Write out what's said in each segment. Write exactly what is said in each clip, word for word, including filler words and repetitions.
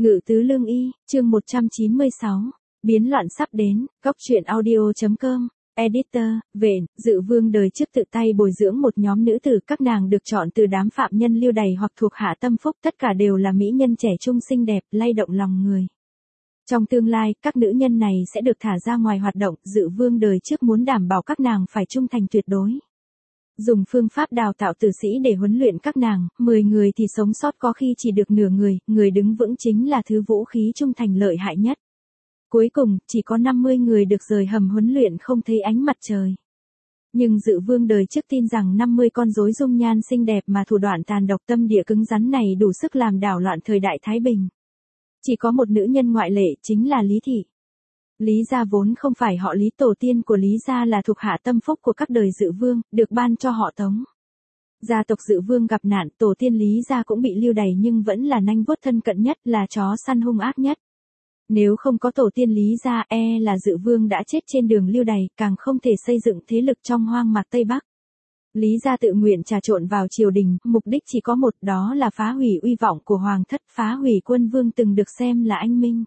Ngự tứ lương y, chương một trăm chín mươi sáu. Biến loạn sắp đến, góc truyện audio.com. Editor, Vện, Dự Vương đời trước tự tay bồi dưỡng một nhóm nữ tử, các nàng được chọn từ đám phạm nhân lưu đày hoặc thuộc hạ tâm phúc, tất cả đều là mỹ nhân trẻ trung xinh đẹp, lay động lòng người. Trong tương lai, các nữ nhân này sẽ được thả ra ngoài hoạt động, Dự Vương đời trước muốn đảm bảo các nàng phải trung thành tuyệt đối. Dùng phương pháp đào tạo tử sĩ để huấn luyện các nàng, mười người thì sống sót có khi chỉ được nửa người, người đứng vững chính là thứ vũ khí trung thành lợi hại nhất. Cuối cùng, chỉ có năm mươi người được rời hầm huấn luyện không thấy ánh mặt trời. Nhưng Dự Vương đời trước tin rằng năm mươi con rối dung nhan xinh đẹp mà thủ đoạn tàn độc tâm địa cứng rắn này đủ sức làm đảo loạn thời đại Thái Bình. Chỉ có một nữ nhân ngoại lệ, chính là Lý Thị. Lý gia vốn không phải họ Lý, tổ tiên của Lý gia là thuộc hạ tâm phúc của các đời Dự Vương, được ban cho họ Tống. Gia tộc Dự Vương gặp nạn, tổ tiên Lý gia cũng bị lưu đày nhưng vẫn là nanh vuốt thân cận nhất, là chó săn hung ác nhất. Nếu không có tổ tiên Lý gia, e là Dự Vương đã chết trên đường lưu đày, càng không thể xây dựng thế lực trong hoang mạc Tây Bắc. Lý gia tự nguyện trà trộn vào triều đình, mục đích chỉ có một, đó là phá hủy uy vọng của hoàng thất, phá hủy quân vương từng được xem là anh minh.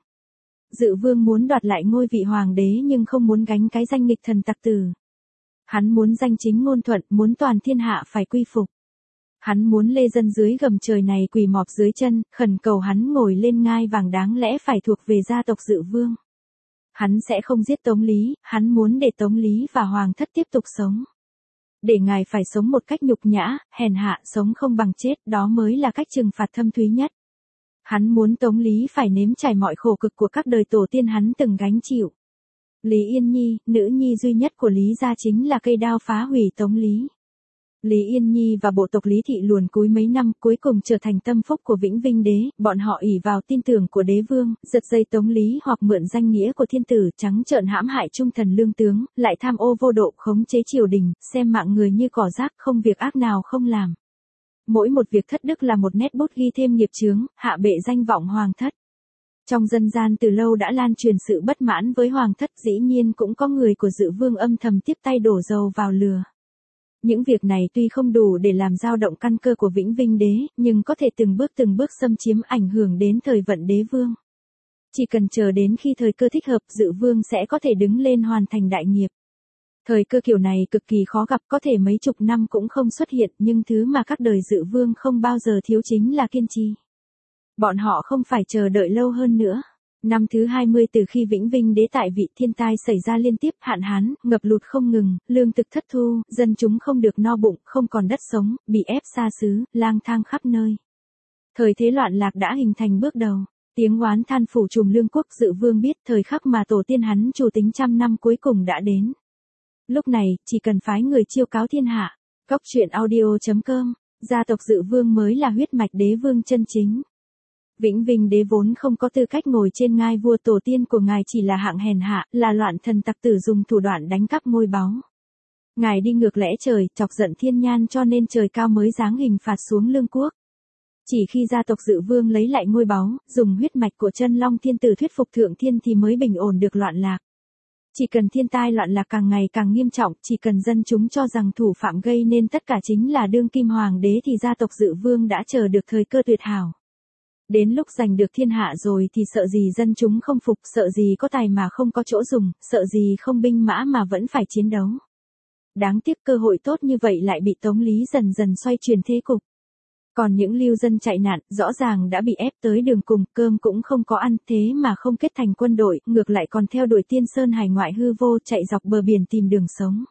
Dự Vương muốn đoạt lại ngôi vị hoàng đế nhưng không muốn gánh cái danh nghịch thần tặc tử. Hắn muốn danh chính ngôn thuận, muốn toàn thiên hạ phải quy phục. Hắn muốn lê dân dưới gầm trời này quỳ mọp dưới chân, khẩn cầu hắn ngồi lên ngai vàng đáng lẽ phải thuộc về gia tộc Dự Vương. Hắn sẽ không giết Tống Lý, hắn muốn để Tống Lý và hoàng thất tiếp tục sống. Để ngài phải sống một cách nhục nhã, hèn hạ, sống không bằng chết, đó mới là cách trừng phạt thâm thúy nhất. Hắn muốn Tống Lý phải nếm trải mọi khổ cực của các đời tổ tiên hắn từng gánh chịu. Lý Yên Nhi, nữ nhi duy nhất của Lý gia chính là cây đao phá hủy Tống Lý. Lý Yên Nhi và bộ tộc Lý Thị luồn cúi mấy năm, cuối cùng trở thành tâm phúc của Vĩnh Vinh Đế, bọn họ ỷ vào tin tưởng của đế vương, giật dây Tống Lý hoặc mượn danh nghĩa của thiên tử, trắng trợn hãm hại trung thần lương tướng, lại tham ô vô độ, khống chế triều đình, xem mạng người như cỏ rác, không việc ác nào không làm. Mỗi một việc thất đức là một nét bút ghi thêm nghiệp chướng, hạ bệ danh vọng hoàng thất. Trong dân gian từ lâu đã lan truyền sự bất mãn với hoàng thất, dĩ nhiên cũng có người của Dự Vương âm thầm tiếp tay đổ dầu vào lửa. Những việc này tuy không đủ để làm dao động căn cơ của Vĩnh Vinh Đế, nhưng có thể từng bước từng bước xâm chiếm ảnh hưởng đến thời vận đế vương. Chỉ cần chờ đến khi thời cơ thích hợp, Dự Vương sẽ có thể đứng lên hoàn thành đại nghiệp. Thời cơ kiểu này cực kỳ khó gặp, có thể mấy chục năm cũng không xuất hiện, nhưng thứ mà các đời Dự Vương không bao giờ thiếu chính là kiên trì. Bọn họ không phải chờ đợi lâu hơn nữa. Năm thứ hai mươi từ khi Vĩnh Vinh Đế tại vị, thiên tai xảy ra liên tiếp, hạn hán, ngập lụt không ngừng, lương thực thất thu, dân chúng không được no bụng, không còn đất sống, bị ép xa xứ, lang thang khắp nơi. Thời thế loạn lạc đã hình thành bước đầu. Tiếng oán than phủ trùm lương quốc, Dự Vương biết thời khắc mà tổ tiên hắn chủ tính trăm năm cuối cùng đã đến. Lúc này, chỉ cần phái người chiêu cáo thiên hạ. Góc truyện audio.com. Gia tộc Dự Vương mới là huyết mạch đế vương chân chính. Vĩnh Vinh Đế vốn không có tư cách ngồi trên ngai vua, tổ tiên của ngài chỉ là hạng hèn hạ, là loạn thần tặc tử dùng thủ đoạn đánh cắp ngôi báu. Ngài đi ngược lẽ trời, chọc giận thiên nhan cho nên trời cao mới giáng hình phạt xuống lương quốc. Chỉ khi gia tộc Dự Vương lấy lại ngôi báu, dùng huyết mạch của chân long thiên tử thuyết phục thượng thiên thì mới bình ổn được loạn lạc. Chỉ cần thiên tai loạn lạc càng ngày càng nghiêm trọng, chỉ cần dân chúng cho rằng thủ phạm gây nên tất cả chính là đương kim hoàng đế thì gia tộc Dự Vương đã chờ được thời cơ tuyệt hảo. Đến lúc giành được thiên hạ rồi thì sợ gì dân chúng không phục, sợ gì có tài mà không có chỗ dùng, sợ gì không binh mã mà vẫn phải chiến đấu. Đáng tiếc cơ hội tốt như vậy lại bị Tống Lý dần dần xoay chuyển thế cục. Còn những lưu dân chạy nạn, rõ ràng đã bị ép tới đường cùng, cơm cũng không có ăn, thế mà không kết thành quân đội, ngược lại còn theo đuổi Tiên Sơn hải ngoại hư vô, chạy dọc bờ biển tìm đường sống.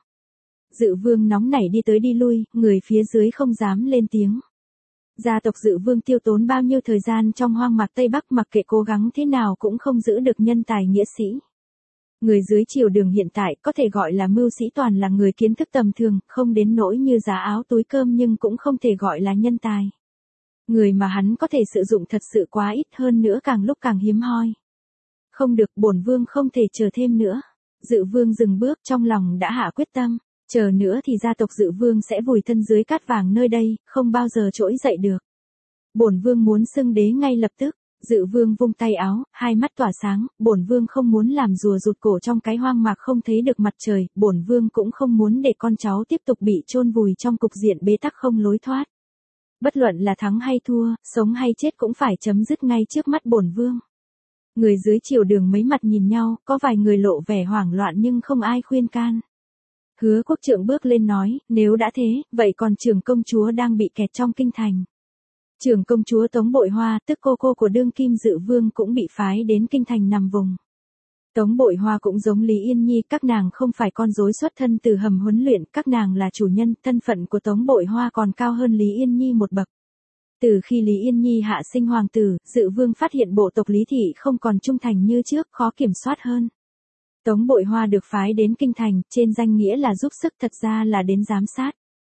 Dự Vương nóng nảy đi tới đi lui, người phía dưới không dám lên tiếng. Gia tộc Dự Vương tiêu tốn bao nhiêu thời gian trong hoang mạc Tây Bắc, mặc kệ cố gắng thế nào cũng không giữ được nhân tài nghĩa sĩ. Người dưới triều đường hiện tại có thể gọi là mưu sĩ, toàn là người kiến thức tầm thường, không đến nỗi như giá áo túi cơm nhưng cũng không thể gọi là nhân tài. Người mà hắn có thể sử dụng thật sự quá ít, hơn nữa càng lúc càng hiếm hoi. Không được, bổn vương không thể chờ thêm nữa. Dự Vương dừng bước, trong lòng đã hạ quyết tâm. Chờ nữa thì gia tộc Dự Vương sẽ vùi thân dưới cát vàng nơi đây, không bao giờ trỗi dậy được. Bổn vương muốn xưng đế ngay lập tức. Dự Vương vung tay áo, hai mắt tỏa sáng, bổn vương không muốn làm rùa rụt cổ trong cái hoang mạc không thấy được mặt trời, bổn vương cũng không muốn để con cháu tiếp tục bị chôn vùi trong cục diện bế tắc không lối thoát. Bất luận là thắng hay thua, sống hay chết cũng phải chấm dứt ngay trước mắt bổn vương. Người dưới triều đường mấy mặt nhìn nhau, có vài người lộ vẻ hoảng loạn nhưng không ai khuyên can. Hứa Quốc Trượng bước lên nói, nếu đã thế, vậy còn trưởng công chúa đang bị kẹt trong kinh thành. Trưởng công chúa Tống Bội Hoa, tức cô cô của đương kim dự vương cũng bị phái đến kinh thành nằm vùng. Tống Bội Hoa cũng giống Lý Yên Nhi, các nàng không phải con rối xuất thân từ hầm huấn luyện, các nàng là chủ nhân, thân phận của Tống Bội Hoa còn cao hơn Lý Yên Nhi một bậc. Từ khi Lý Yên Nhi hạ sinh hoàng tử, dự vương phát hiện bộ tộc Lý Thị không còn trung thành như trước, khó kiểm soát hơn. Tống Bội Hoa được phái đến kinh thành, trên danh nghĩa là giúp sức thật ra là đến giám sát.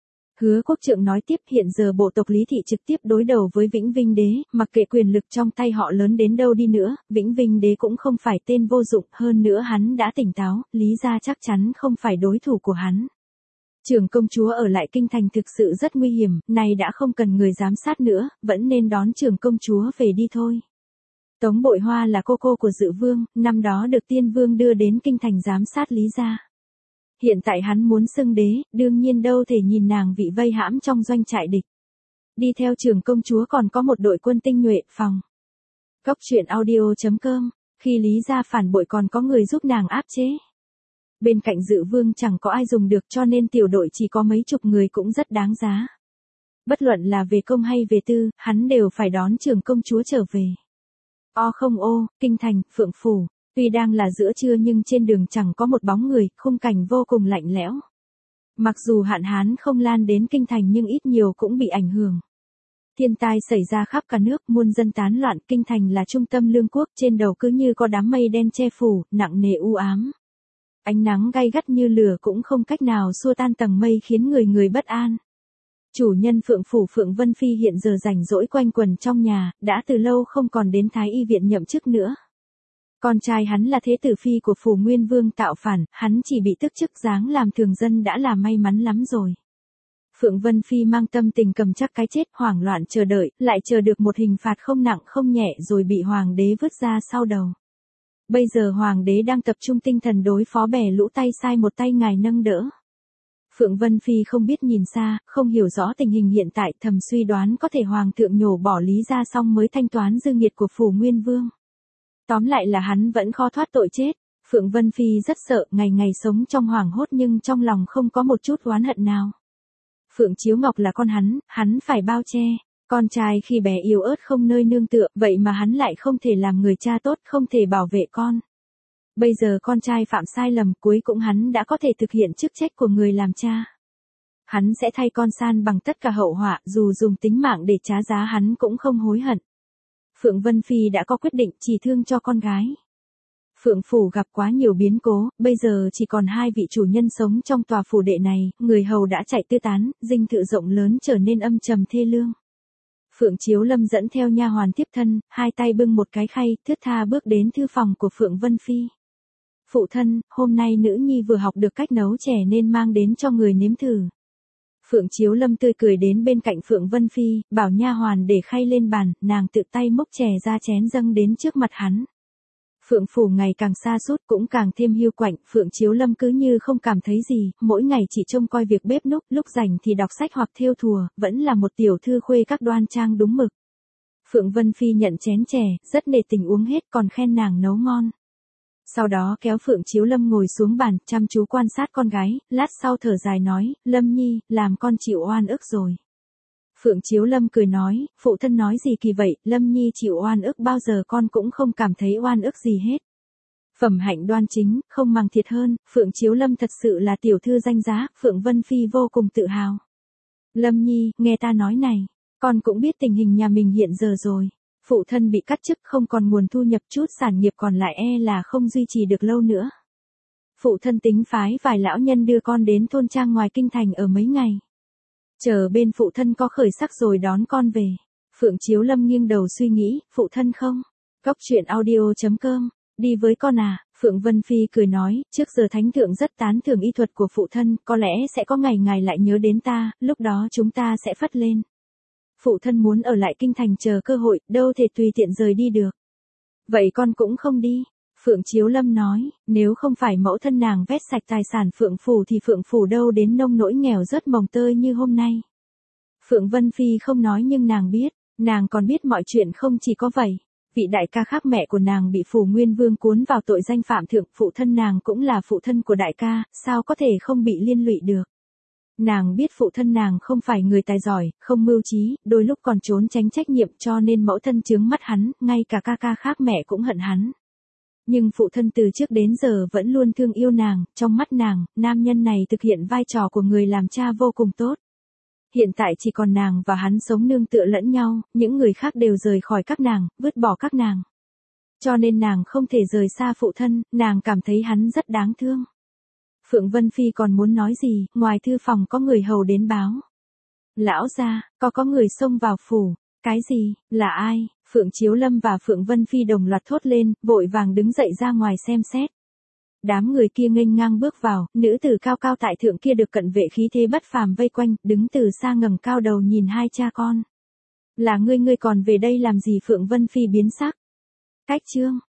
Hứa Quốc Trượng nói tiếp, hiện giờ bộ tộc Lý Thị trực tiếp đối đầu với Vĩnh Vinh Đế, mặc kệ quyền lực trong tay họ lớn đến đâu đi nữa, Vĩnh Vinh Đế cũng không phải tên vô dụng, hơn nữa hắn đã tỉnh táo, Lý gia chắc chắn không phải đối thủ của hắn. Trưởng công chúa ở lại kinh thành thực sự rất nguy hiểm, nay đã không cần người giám sát nữa, vẫn nên đón trưởng công chúa về đi thôi. Tống Bội Hoa là cô cô của dự vương, năm đó được tiên vương đưa đến kinh thành giám sát Lý gia. Hiện tại hắn muốn xưng đế, đương nhiên đâu thể nhìn nàng bị vây hãm trong doanh trại địch. Đi theo trưởng công chúa còn có một đội quân tinh nhuệ, phòng. Góc truyện audio chấm com, khi Lý gia phản bội còn có người giúp nàng áp chế. Bên cạnh dự vương chẳng có ai dùng được cho nên tiểu đội chỉ có mấy chục người cũng rất đáng giá. Bất luận là về công hay về tư, hắn đều phải đón trưởng công chúa trở về. O không ô, kinh thành, Phượng Phủ. Tuy đang là giữa trưa nhưng trên đường chẳng có một bóng người, khung cảnh vô cùng lạnh lẽo. Mặc dù hạn hán không lan đến kinh thành nhưng ít nhiều cũng bị ảnh hưởng. Thiên tai xảy ra khắp cả nước, muôn dân tán loạn, kinh thành là trung tâm lương quốc, trên đầu cứ như có đám mây đen che phủ, nặng nề u ám. Ánh nắng gay gắt như lửa cũng không cách nào xua tan tầng mây khiến người người bất an. Chủ nhân Phượng Phủ Phượng Vân Phi hiện giờ rảnh rỗi quanh quần trong nhà, đã từ lâu không còn đến Thái Y viện nhậm chức nữa. Con trai hắn là thế tử phi của Phủ Nguyên Vương tạo phản, hắn chỉ bị tức chức dáng làm thường dân đã là may mắn lắm rồi. Phượng Vân Phi mang tâm tình cầm chắc cái chết, hoảng loạn chờ đợi, lại chờ được một hình phạt không nặng không nhẹ rồi bị hoàng đế vứt ra sau đầu. Bây giờ hoàng đế đang tập trung tinh thần đối phó bè lũ tay sai một tay ngài nâng đỡ. Phượng Vân Phi không biết nhìn xa, không hiểu rõ tình hình hiện tại, thầm suy đoán có thể hoàng thượng nhổ bỏ Lý ra xong mới thanh toán dư nghiệt của Phủ Nguyên Vương. Tóm lại là hắn vẫn khó thoát tội chết. Phượng Vân Phi rất sợ, ngày ngày sống trong hoảng hốt nhưng trong lòng không có một chút oán hận nào. Phượng Chiếu Ngọc là con hắn, hắn phải bao che. Con trai khi bé yếu ớt không nơi nương tựa, vậy mà hắn lại không thể làm người cha tốt, không thể bảo vệ con. Bây giờ con trai phạm sai lầm, cuối cũng hắn đã có thể thực hiện chức trách của người làm cha. Hắn sẽ thay con san bằng tất cả hậu họa, dù dùng tính mạng để trả giá hắn cũng không hối hận. Phượng Vân Phi đã có quyết định, chỉ thương cho con gái. Phượng Phủ gặp quá nhiều biến cố, bây giờ chỉ còn hai vị chủ nhân sống trong tòa phủ đệ này, người hầu đã chạy tứ tán, dinh thự rộng lớn trở nên âm trầm thê lương. Phượng Chiếu Lâm dẫn theo nha hoàn tiếp thân, hai tay bưng một cái khay, thướt tha bước đến thư phòng của Phượng Vân Phi. Phụ thân, hôm nay nữ nhi vừa học được cách nấu chè nên mang đến cho người nếm thử. Phượng Chiếu Lâm tươi cười đến bên cạnh Phượng Vân Phi, bảo nha hoàn để khay lên bàn, nàng tự tay múc chè ra chén dâng đến trước mặt hắn. Phượng Phủ ngày càng xa sút cũng càng thêm hiu quạnh, Phượng Chiếu Lâm cứ như không cảm thấy gì, mỗi ngày chỉ trông coi việc bếp núc, lúc rảnh thì đọc sách hoặc thêu thùa, vẫn là một tiểu thư khuê các đoan trang đúng mực. Phượng Vân Phi nhận chén chè, rất nể tình uống hết còn khen nàng nấu ngon. Sau đó kéo Phượng Chiếu Lâm ngồi xuống bàn, chăm chú quan sát con gái, lát sau thở dài nói, Lâm Nhi, làm con chịu oan ức rồi. Phượng Chiếu Lâm cười nói, phụ thân nói gì kỳ vậy, Lâm Nhi chịu oan ức bao giờ con cũng không cảm thấy oan ức gì hết. Phẩm hạnh đoan chính, không màng thiệt hơn, Phượng Chiếu Lâm thật sự là tiểu thư danh giá, Phượng Vân Phi vô cùng tự hào. Lâm Nhi, nghe ta nói này, con cũng biết tình hình nhà mình hiện giờ rồi. Phụ thân bị cắt chức không còn nguồn thu nhập, chút sản nghiệp còn lại e là không duy trì được lâu nữa. Phụ thân tính phái vài lão nhân đưa con đến thôn trang ngoài kinh thành ở mấy ngày. Chờ bên phụ thân có khởi sắc rồi đón con về. Phượng Chiếu Lâm nghiêng đầu suy nghĩ, phụ thân không? Góc truyện audio chấm com, đi với con à? Phượng Vân Phi cười nói, trước giờ thánh thượng rất tán thưởng y thuật của phụ thân, có lẽ sẽ có ngày ngài lại nhớ đến ta, lúc đó chúng ta sẽ phất lên. Phụ thân muốn ở lại kinh thành chờ cơ hội, đâu thể tùy tiện rời đi được. Vậy con cũng không đi. Phượng Chiếu Lâm nói, nếu không phải mẫu thân nàng vét sạch tài sản Phượng Phủ thì Phượng Phủ đâu đến nông nỗi nghèo rớt mồng tơi như hôm nay. Phượng Vân Phi không nói nhưng nàng biết, nàng còn biết mọi chuyện không chỉ có vậy. Vị đại ca khác mẹ của nàng bị Phủ Nguyên Vương cuốn vào tội danh phạm thượng, phụ thân nàng cũng là phụ thân của đại ca, sao có thể không bị liên lụy được. Nàng biết phụ thân nàng không phải người tài giỏi, không mưu trí, đôi lúc còn trốn tránh trách nhiệm cho nên mẫu thân chướng mắt hắn, ngay cả ca ca khác mẹ cũng hận hắn. Nhưng phụ thân từ trước đến giờ vẫn luôn thương yêu nàng, trong mắt nàng, nam nhân này thực hiện vai trò của người làm cha vô cùng tốt. Hiện tại chỉ còn nàng và hắn sống nương tựa lẫn nhau, những người khác đều rời khỏi các nàng, vứt bỏ các nàng. Cho nên nàng không thể rời xa phụ thân, nàng cảm thấy hắn rất đáng thương. Phượng Vân Phi còn muốn nói gì, ngoài thư phòng có người hầu đến báo. Lão gia, có có người xông vào phủ. Cái gì, là ai? Phượng Chiếu Lâm và Phượng Vân Phi đồng loạt thốt lên, vội vàng đứng dậy ra ngoài xem xét. Đám người kia nghênh ngang bước vào, nữ tử cao cao tại thượng kia được cận vệ khí thế bất phàm vây quanh, đứng từ xa ngẩng cao đầu nhìn hai cha con. Là ngươi ngươi còn về đây làm gì? Phượng Vân Phi biến sắc. Cách chương.